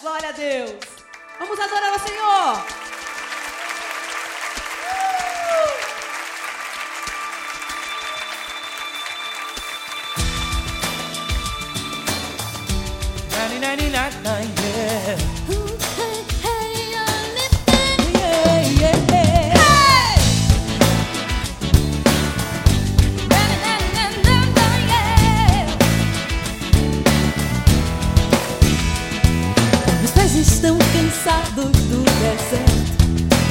Glória a Deus. Vamos adorar ao Senhor. Meus pés estão cansados do deserto.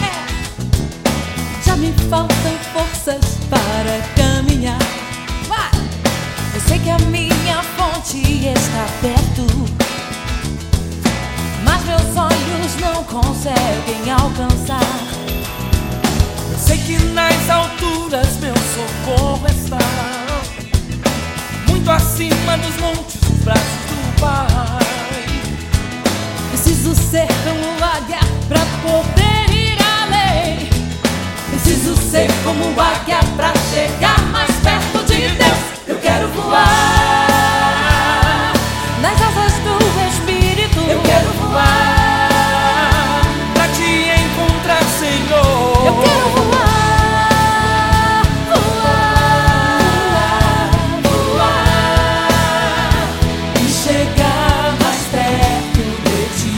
Já me faltam forças para caminhar. Eu sei que a minha fonte está perto, mas meus olhos não conseguem alcançar. Eu sei que nas alturas meu socorro está, muito acima dos montes, os braços do Pai. Preciso ser como águia pra poder ir além. Preciso ser como águia pra chegar mais perto de Deus. Eu quero voar nas asas do Espírito. Eu quero voar pra te encontrar, Senhor. Eu quero voar, voar, voar e chegar mais perto de ti.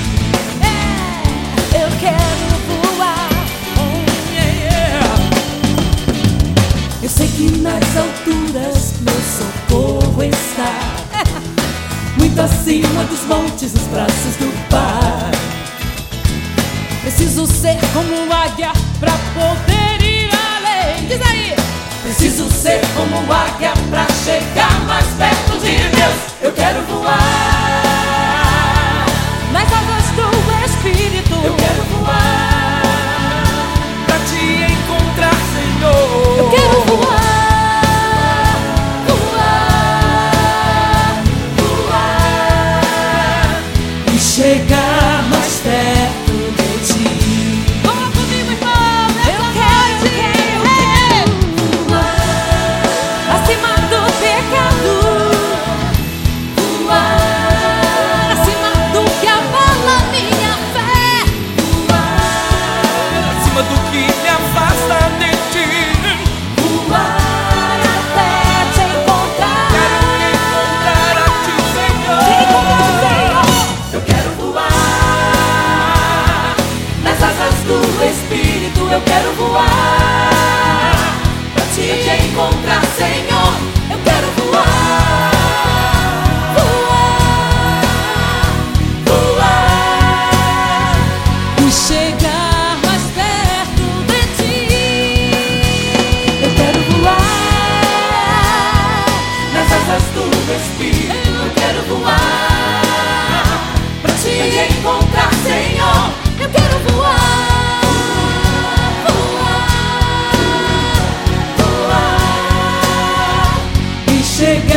Eu quero voar. Eu sei que nas alturas meu socorro está, muito acima dos montes, os braços do Pai. Preciso ser como águia pra poder ir além. Diz aí! Preciso ser como águia pra chegar mais perto de Deus. Eu quero voar nas asas do Espírito. Eu quero voar Pra te encontrar, Senhor. Eu quero voar, voar, voar e chegar mais perto de ti. Vamos comigo, irmão! Eu quero voar acima do pecado, voar acima do que abala minha fé, voar Acima do que me afasta de ti, voar até te encontrar. quero me encontrar a ti, Senhor. Eu quero voar nas asas do Espírito. Eu quero voar pra te encontrar, Senhor. Eu quero voar, voar, voar e chegar mais perto de ti. Eu quero voar nas asas do Espírito. Eu quero voar pra te encontrar, Senhor. Eu quero voar, voar, voar e chegar